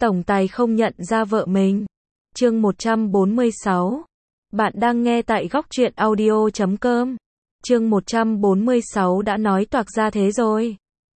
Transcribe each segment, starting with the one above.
tổng tài không nhận ra vợ mình. Chương 146. Bạn đang nghe tại góc truyện audio.com. Chương 146 đã nói toạc ra thế rồi.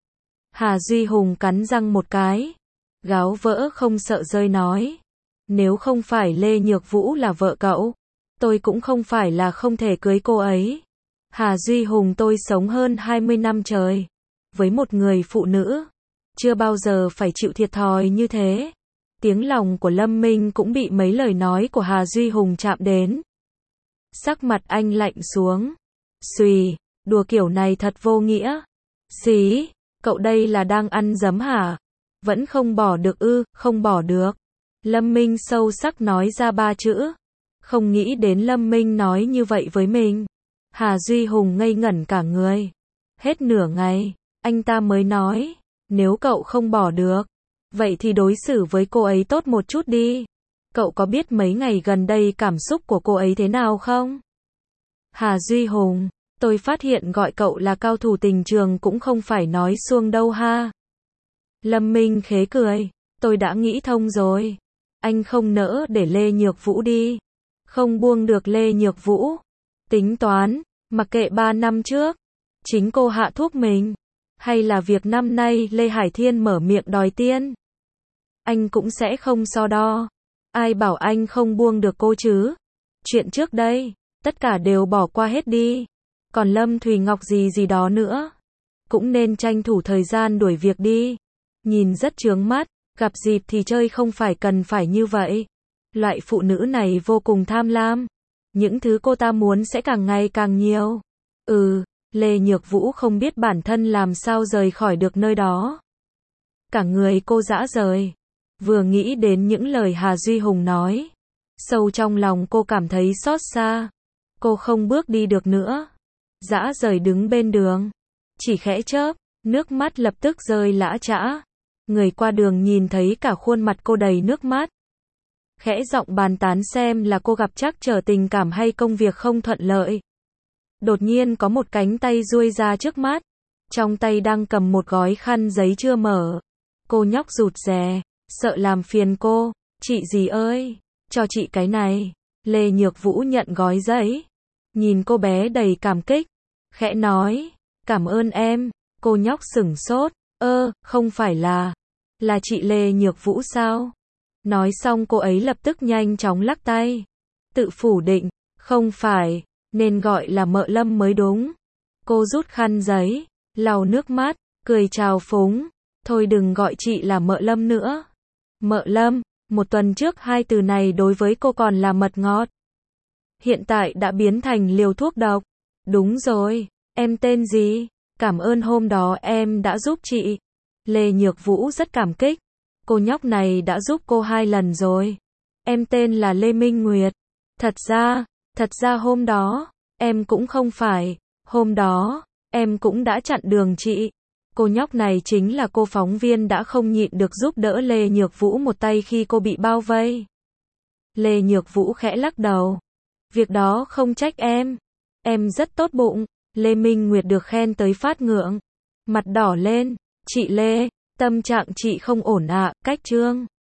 Hà Duy Hùng cắn răng một cái. Gáo vỡ không sợ rơi nói. Nếu không phải Lê Nhược Vũ là vợ cậu, tôi cũng không phải là không thể cưới cô ấy. Hà Duy Hùng, tôi sống hơn 20 năm trời với một người phụ nữ, chưa bao giờ phải chịu thiệt thòi như thế. Tiếng lòng của Lâm Minh cũng bị mấy lời nói của Hà Duy Hùng chạm đến. Sắc mặt anh lạnh xuống. Xùy, đùa kiểu này thật vô nghĩa. Xí, cậu đây là đang ăn dấm hả? Vẫn không bỏ được ư? Không bỏ được. Lâm Minh sâu sắc nói ra 3 chữ. Không nghĩ đến Lâm Minh nói như vậy với mình. Hà Duy Hùng ngây ngẩn cả người. Hết nửa ngày, anh ta mới nói, nếu cậu không bỏ được, vậy thì đối xử với cô ấy tốt một chút đi. Cậu có biết mấy ngày gần đây cảm xúc của cô ấy thế nào không? Hà Duy Hùng, tôi phát hiện gọi cậu là cao thủ tình trường cũng không phải nói suông đâu ha. Lâm Minh khế cười, tôi đã nghĩ thông rồi. Anh không nỡ để Lê Nhược Vũ đi. Không buông được Lê Nhược Vũ. Tính toán, mặc kệ 3 năm trước, chính cô hạ thuốc mình. Hay là việc năm nay Lê Hải Thiên mở miệng đòi tiên. Anh cũng sẽ không so đo. Ai bảo anh không buông được cô chứ? Chuyện trước đây, tất cả đều bỏ qua hết đi. Còn Lâm Thùy Ngọc gì gì đó nữa, cũng nên tranh thủ thời gian đuổi việc đi. Nhìn rất chướng mắt, gặp dịp thì chơi không phải cần phải như vậy. Loại phụ nữ này vô cùng tham lam. Những thứ cô ta muốn sẽ càng ngày càng nhiều. Lê Nhược Vũ không biết bản thân làm sao rời khỏi được nơi đó. Cả người cô rã rời. Vừa nghĩ đến những lời Hà Duy Hùng nói, sâu trong lòng cô cảm thấy xót xa. Cô không bước đi được nữa. Rã rời đứng bên đường. Chỉ khẽ chớp, nước mắt lập tức rơi lã chã. Người qua đường nhìn thấy cả khuôn mặt cô đầy nước mắt. Khẽ giọng bàn tán xem là cô gặp trắc trở tình cảm hay công việc không thuận lợi. Đột nhiên có một cánh tay duỗi ra trước mắt. Trong tay đang cầm một gói khăn giấy chưa mở. Cô nhóc rụt rè, sợ làm phiền cô. Chị gì ơi, cho chị cái này. Lê Nhược Vũ nhận gói giấy. Nhìn cô bé đầy cảm kích. Khẽ nói, cảm ơn em. Cô nhóc sửng sốt. Không phải là chị Lê Nhược Vũ sao? Nói xong cô ấy lập tức nhanh chóng lắc tay. Tự phủ định, không phải, nên gọi là Mợ Lâm mới đúng. Cô rút khăn giấy, lau nước mắt, cười chào phúng. Thôi đừng gọi chị là Mợ Lâm nữa. Mợ Lâm, một tuần trước hai từ này đối với cô còn là mật ngọt. Hiện tại đã biến thành liều thuốc độc. Đúng rồi, em tên gì? Cảm ơn hôm đó em đã giúp chị. Lê Nhược Vũ rất cảm kích. Cô nhóc này đã giúp cô 2 lần rồi. Em tên là Lê Minh Nguyệt. Thật ra hôm đó, em cũng không phải. Hôm đó, em cũng đã chặn đường chị. Cô nhóc này chính là cô phóng viên đã không nhịn được giúp đỡ Lê Nhược Vũ một tay khi cô bị bao vây. Lê Nhược Vũ khẽ lắc đầu. Việc đó không trách em. Em rất tốt bụng. Lê Minh Nguyệt được khen tới phát ngượng. Mặt đỏ lên. Chị Lê, tâm trạng chị không ổn ạ. Cách Trương